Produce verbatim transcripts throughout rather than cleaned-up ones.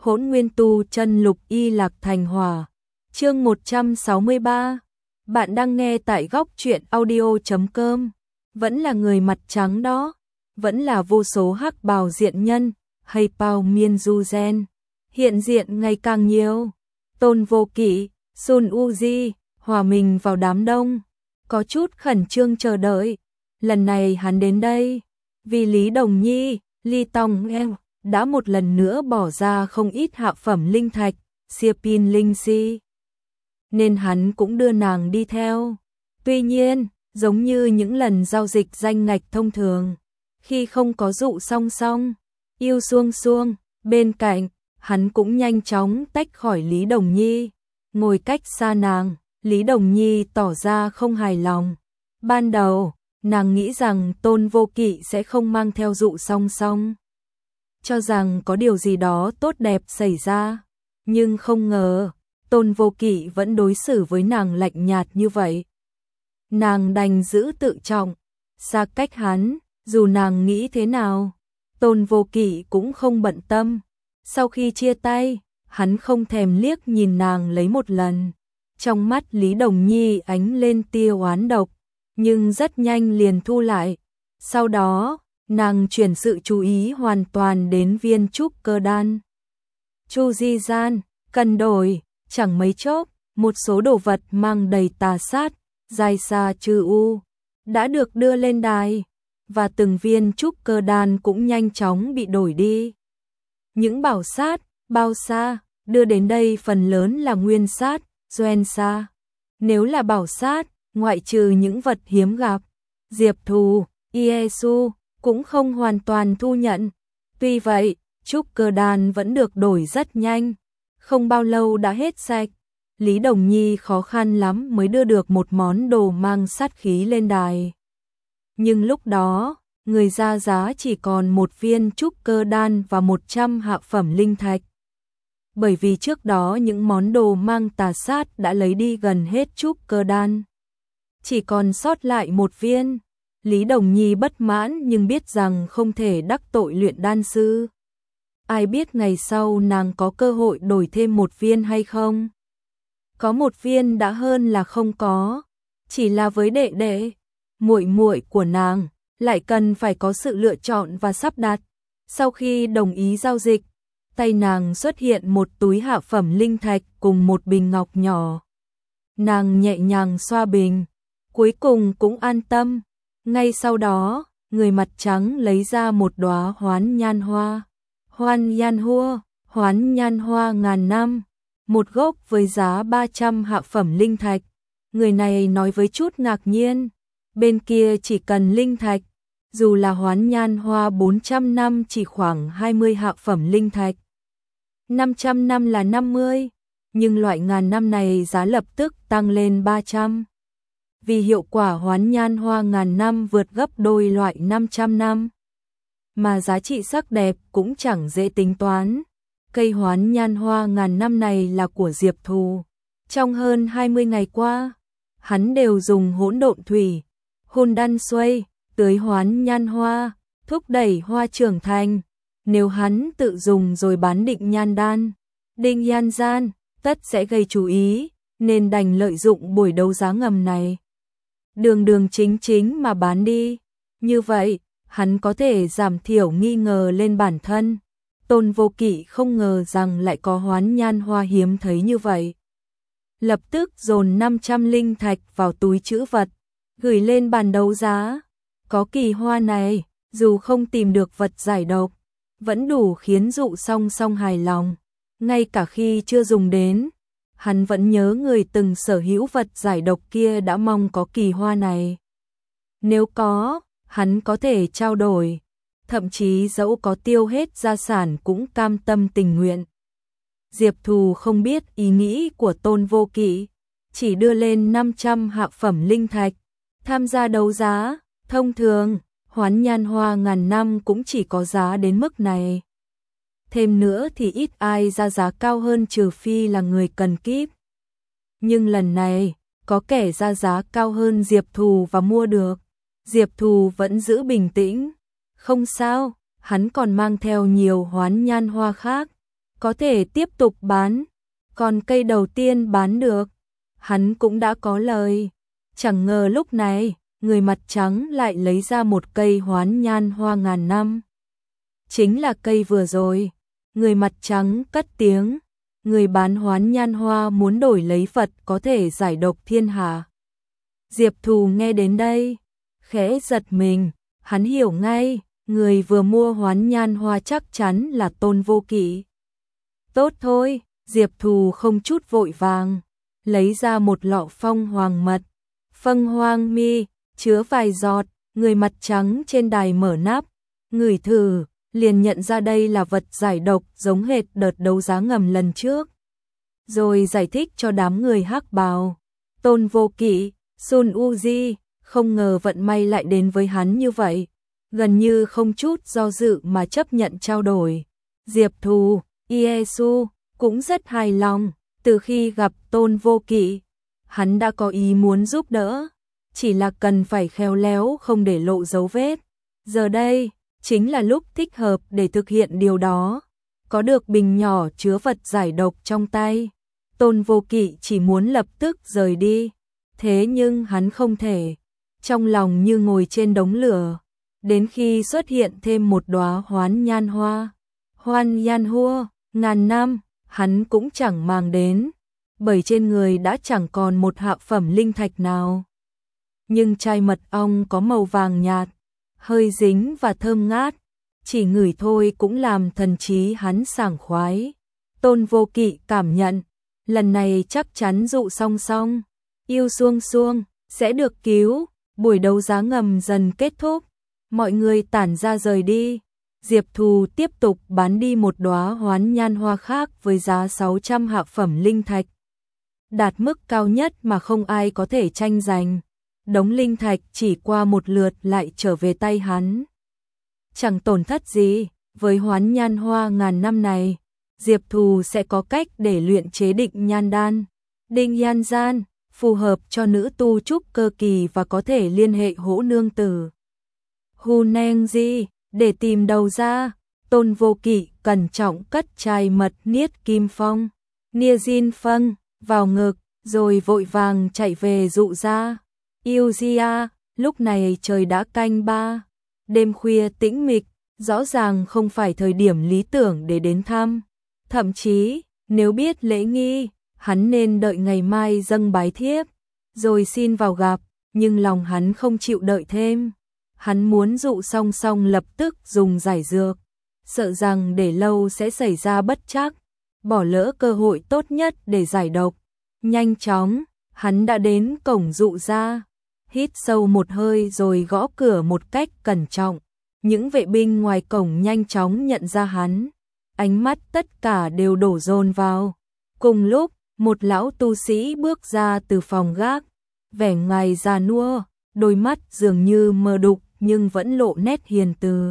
Hỗn Nguyên Tu Chân Lục Y Lạc Thành Hỏa. Chương một trăm sáu mươi ba. Bạn đang nghe tại góc truyện audio chấm com. Vẫn là người mặt trắng đó, vẫn là vô số hắc bào diện nhân, hay bào miên du gen. Hiện diện ngày càng nhiều. Tôn Vô Kỵ, Sun Uzi, hòa mình vào đám đông, có chút khẩn trương chờ đợi. Lần này hắn đến đây, vì Lý Đồng Nhi, Ly Tòng em đã một lần nữa bỏ ra không ít hạ phẩm linh thạch, xia pin linh si. Nên hắn cũng đưa nàng đi theo. Tuy nhiên, giống như những lần giao dịch danh ngạch thông thường, khi không có dụ song song, yêu xuông xuông, bên cạnh, hắn cũng nhanh chóng tách khỏi Lý Đồng Nhi, ngồi cách xa nàng. Lý Đồng Nhi tỏ ra không hài lòng. Ban đầu, nàng nghĩ rằng Tôn Vô Kỵ sẽ không mang theo dụ song song, cho rằng có điều gì đó tốt đẹp xảy ra, nhưng không ngờ, Tôn Vô Kỵ vẫn đối xử với nàng lạnh nhạt như vậy. Nàng đành giữ tự trọng, xa cách hắn, dù nàng nghĩ thế nào, Tôn Vô Kỵ cũng không bận tâm. Sau khi chia tay, hắn không thèm liếc nhìn nàng lấy một lần. Trong mắt Lý Đồng Nhi ánh lên tia oán độc, nhưng rất nhanh liền thu lại. Sau đó, nàng chuyển sự chú ý hoàn toàn đến viên trúc cơ đan. Chu Di Gian, cần đổi, chẳng mấy chốc, một số đồ vật mang đầy tà sát, dài xa trừ u, đã được đưa lên đài, và từng viên trúc cơ đan cũng nhanh chóng bị đổi đi. Những bảo sát, bao sa, đưa đến đây phần lớn là nguyên sát, doen sa. Nếu là bảo sát, ngoại trừ những vật hiếm gặp, Diệp Thù, Iesu cũng không hoàn toàn thu nhận. Tuy vậy, trúc cơ đan vẫn được đổi rất nhanh, không bao lâu đã hết sạch. Lý Đồng Nhi khó khăn lắm mới đưa được một món đồ mang sát khí lên đài. Nhưng lúc đó, người ra giá chỉ còn một viên trúc cơ đan và một trăm hạ phẩm linh thạch. Bởi vì trước đó những món đồ mang tà sát đã lấy đi gần hết trúc cơ đan, chỉ còn sót lại một viên. Lý Đồng Nhi bất mãn nhưng biết rằng không thể đắc tội luyện đan sư. Ai biết ngày sau nàng có cơ hội đổi thêm một viên hay không? Có một viên đã hơn là không có. Chỉ là với đệ đệ, muội muội của nàng, lại cần phải có sự lựa chọn và sắp đặt. Sau khi đồng ý giao dịch, tay nàng xuất hiện một túi hạ phẩm linh thạch cùng một bình ngọc nhỏ. Nàng nhẹ nhàng xoa bình, cuối cùng cũng an tâm. Ngay sau đó, người mặt trắng lấy ra một đóa hoán nhan hoa. Hoan nhan hoa, hoán nhan hoa ngàn năm, một gốc với giá ba trăm hạ phẩm linh thạch. Người này nói với chút ngạc nhiên, bên kia chỉ cần linh thạch, dù là hoán nhan hoa bốn trăm năm chỉ khoảng hai mươi hạ phẩm linh thạch. năm trăm năm là năm mươi, nhưng loại ngàn năm này giá lập tức tăng lên ba trăm. Vì hiệu quả hoán nhan hoa ngàn năm vượt gấp đôi loại năm trăm năm. Mà giá trị sắc đẹp cũng chẳng dễ tính toán. Cây hoán nhan hoa ngàn năm này là của Diệp Thù. Trong hơn hai mươi ngày qua, hắn đều dùng hỗn độn thủy, hôn đan xuôi, tưới hoán nhan hoa, thúc đẩy hoa trưởng thành. Nếu hắn tự dùng rồi bán định nhan đan, định nhan gian, tất sẽ gây chú ý, nên đành lợi dụng buổi đấu giá ngầm này. Đường đường chính chính mà bán đi. Như vậy, hắn có thể giảm thiểu nghi ngờ lên bản thân. Tôn Vô Kỵ không ngờ rằng lại có hoán nhan hoa hiếm thấy như vậy. Lập tức dồn năm trăm linh thạch vào túi trữ vật, gửi lên bàn đấu giá. Có kỳ hoa này, dù không tìm được vật giải độc, vẫn đủ khiến dụ song song hài lòng. Ngay cả khi chưa dùng đến, hắn vẫn nhớ người từng sở hữu vật giải độc kia đã mong có kỳ hoa này. Nếu có, hắn có thể trao đổi, thậm chí dẫu có tiêu hết gia sản cũng cam tâm tình nguyện. Diệp Thù không biết ý nghĩ của Tôn Vô Kỵ, chỉ đưa lên năm trăm hạ phẩm linh thạch, tham gia đấu giá. Thông thường, hoán nhan hoa ngàn năm cũng chỉ có giá đến mức này. Thêm nữa thì ít ai ra giá cao hơn trừ phi là người cần kíp. Nhưng lần này, có kẻ ra giá cao hơn Diệp Thù và mua được. Diệp Thù vẫn giữ bình tĩnh. Không sao, hắn còn mang theo nhiều hoán nhan hoa khác. có thể tiếp tục bán. Còn cây đầu tiên bán được, hắn cũng đã có lời. Chẳng ngờ lúc này, người mặt trắng lại lấy ra một cây hoán nhan hoa ngàn năm. Chính là cây vừa rồi. Người mặt trắng cất tiếng, người bán hoán nhan hoa muốn đổi lấy Phật có thể giải độc thiên hạ. Diệp Thù nghe đến đây, khẽ giật mình, hắn hiểu ngay, người vừa mua hoán nhan hoa chắc chắn là Tôn Vô Kỵ. Tốt thôi, Diệp Thù không chút vội vàng, lấy ra một lọ phong hoàng mật, phân hoang mi, chứa vài giọt, người mặt trắng trên đài mở nắp, ngửi thử, liền nhận ra đây là vật giải độc giống hệt đợt đấu giá ngầm lần trước. Rồi giải thích cho đám người hắc bào. Tôn Vô Kỵ, Sun Uzi, không ngờ vận may lại đến với hắn như vậy. Gần như không chút do dự mà chấp nhận trao đổi. Diệp Thù, Iesu, cũng rất hài lòng. Từ khi gặp Tôn Vô Kỵ, hắn đã có ý muốn giúp đỡ. Chỉ là cần phải khéo léo không để lộ dấu vết. Giờ đây, chính là lúc thích hợp để thực hiện điều đó. Có được bình nhỏ chứa vật giải độc trong tay, Tôn Vô Kỵ chỉ muốn lập tức rời đi. Thế nhưng hắn không thể. Trong lòng như ngồi trên đống lửa. Đến khi xuất hiện thêm một đóa hoán nhan hoa, hoan nhan hoa, ngàn năm, hắn cũng chẳng màng đến. Bởi trên người đã chẳng còn một hạ phẩm linh thạch nào. Nhưng chai mật ong có màu vàng nhạt, hơi dính và thơm ngát, chỉ ngửi thôi cũng làm thần trí hắn sảng khoái. Tôn Vô Kỵ cảm nhận, lần này chắc chắn dụ song song, yêu xuông xuông, sẽ được cứu. Buổi đấu giá ngầm dần kết thúc, mọi người tản ra rời đi. Diệp Thù tiếp tục bán đi một đóa hoán nhan hoa khác với giá sáu trăm hạ phẩm linh thạch. Đạt mức cao nhất mà không ai có thể tranh giành. Đống linh thạch chỉ qua một lượt lại trở về tay hắn. Chẳng tổn thất gì, với hoán nhan hoa ngàn năm này, Diệp Thù sẽ có cách để luyện chế định nhan đan, định nhan gian, phù hợp cho nữ tu trúc cơ kỳ và có thể liên hệ hỗ nương tử. Hu neng gì, để tìm đầu ra, Tôn Vô Kỵ cẩn trọng cất chai mật niết kim phong, nia jin phân, vào ngực, rồi vội vàng chạy về dụ ra. Yêu Gia, lúc này trời đã canh ba, đêm khuya tĩnh mịch, rõ ràng không phải thời điểm lý tưởng để đến thăm. Thậm chí, nếu biết lễ nghi, hắn nên đợi ngày mai dâng bái thiếp, rồi xin vào gặp, nhưng lòng hắn không chịu đợi thêm. Hắn muốn dụ song song lập tức dùng giải dược, sợ rằng để lâu sẽ xảy ra bất trắc, bỏ lỡ cơ hội tốt nhất để giải độc. Nhanh chóng, hắn đã đến cổng dụ ra, hít sâu một hơi rồi gõ cửa một cách cẩn trọng. Những vệ binh ngoài cổng nhanh chóng nhận ra hắn, ánh mắt tất cả đều đổ dồn vào. Cùng lúc, một lão tu sĩ bước ra từ phòng gác, vẻ ngoài già nua, đôi mắt dường như mờ đục nhưng vẫn lộ nét hiền từ.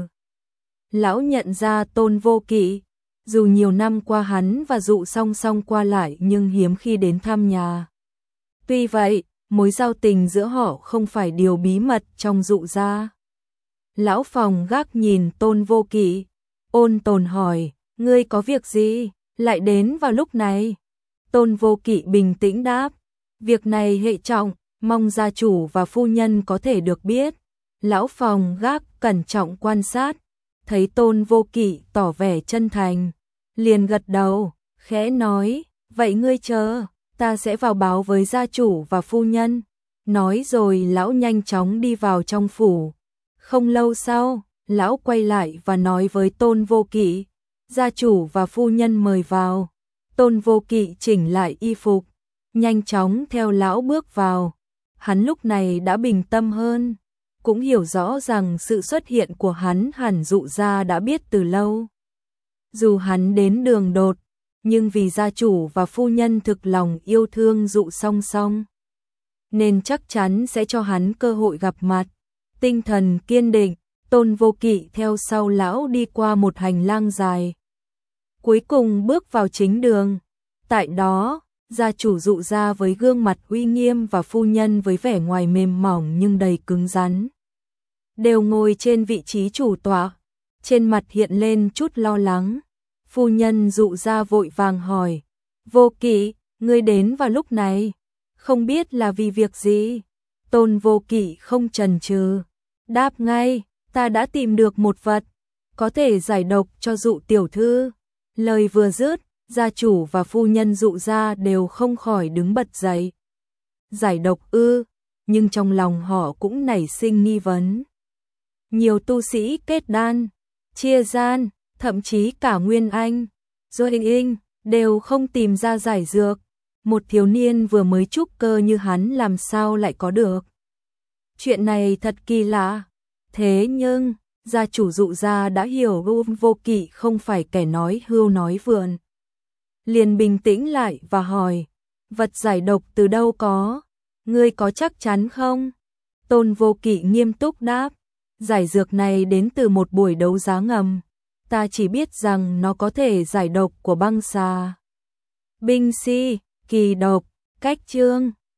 Lão nhận ra Tôn Vô Kỵ, dù nhiều năm qua hắn và dụ song song qua lại nhưng hiếm khi đến thăm nhà. Tuy vậy, mối giao tình giữa họ không phải điều bí mật trong dụ gia. Lão phòng gác nhìn Tôn Vô Kỵ, ôn tồn hỏi, ngươi có việc gì, lại đến vào lúc này? Tôn Vô Kỵ bình tĩnh đáp, việc này hệ trọng, mong gia chủ và phu nhân có thể được biết. Lão phòng gác cẩn trọng quan sát, thấy Tôn Vô Kỵ tỏ vẻ chân thành, liền gật đầu, khẽ nói, vậy ngươi chờ, ta sẽ vào báo với gia chủ và phu nhân. Nói rồi lão nhanh chóng đi vào trong phủ. Không lâu sau, lão quay lại và nói với Tôn Vô Kỵ, gia chủ và phu nhân mời vào. Tôn Vô Kỵ chỉnh lại y phục, nhanh chóng theo lão bước vào. Hắn lúc này đã bình tâm hơn, cũng hiểu rõ rằng sự xuất hiện của hắn hẳn dụ gia đã biết từ lâu. Dù hắn đến đường đột, nhưng vì gia chủ và phu nhân thực lòng yêu thương dụ song song, nên chắc chắn sẽ cho hắn cơ hội gặp mặt. Tinh thần kiên định, Tôn Vô Kỵ theo sau lão đi qua một hành lang dài. Cuối cùng bước vào chính đường. Tại đó, gia chủ dụ gia với gương mặt uy nghiêm và phu nhân với vẻ ngoài mềm mỏng nhưng đầy cứng rắn, đều ngồi trên vị trí chủ tọa. Trên mặt hiện lên chút lo lắng. Phu nhân Dụ Gia vội vàng hỏi, Vô Kỵ, ngươi đến vào lúc này, không biết là vì việc gì? Tôn Vô Kỵ không chần chừ, đáp ngay, ta đã tìm được một vật, có thể giải độc cho Dụ tiểu thư. Lời vừa dứt, gia chủ và phu nhân Dụ Gia đều không khỏi đứng bật dậy. Giải độc ư? Nhưng trong lòng họ cũng nảy sinh nghi vấn. Nhiều tu sĩ kết đan, chia gian, thậm chí cả Nguyên Anh, rồi Hình Inh đều không tìm ra giải dược. Một thiếu niên vừa mới trúc cơ như hắn làm sao lại có được? Chuyện này thật kỳ lạ. Thế nhưng, gia chủ Dụ Gia đã hiểu Vô Kỵ không phải kẻ nói hưu nói vượn. Liền bình tĩnh lại và hỏi, vật giải độc từ đâu có? Ngươi có chắc chắn không? Tôn Vô Kỵ nghiêm túc đáp, giải dược này đến từ một buổi đấu giá ngầm. Ta chỉ biết rằng nó có thể giải độc của băng xà, binh si, kỳ độc, cách chương.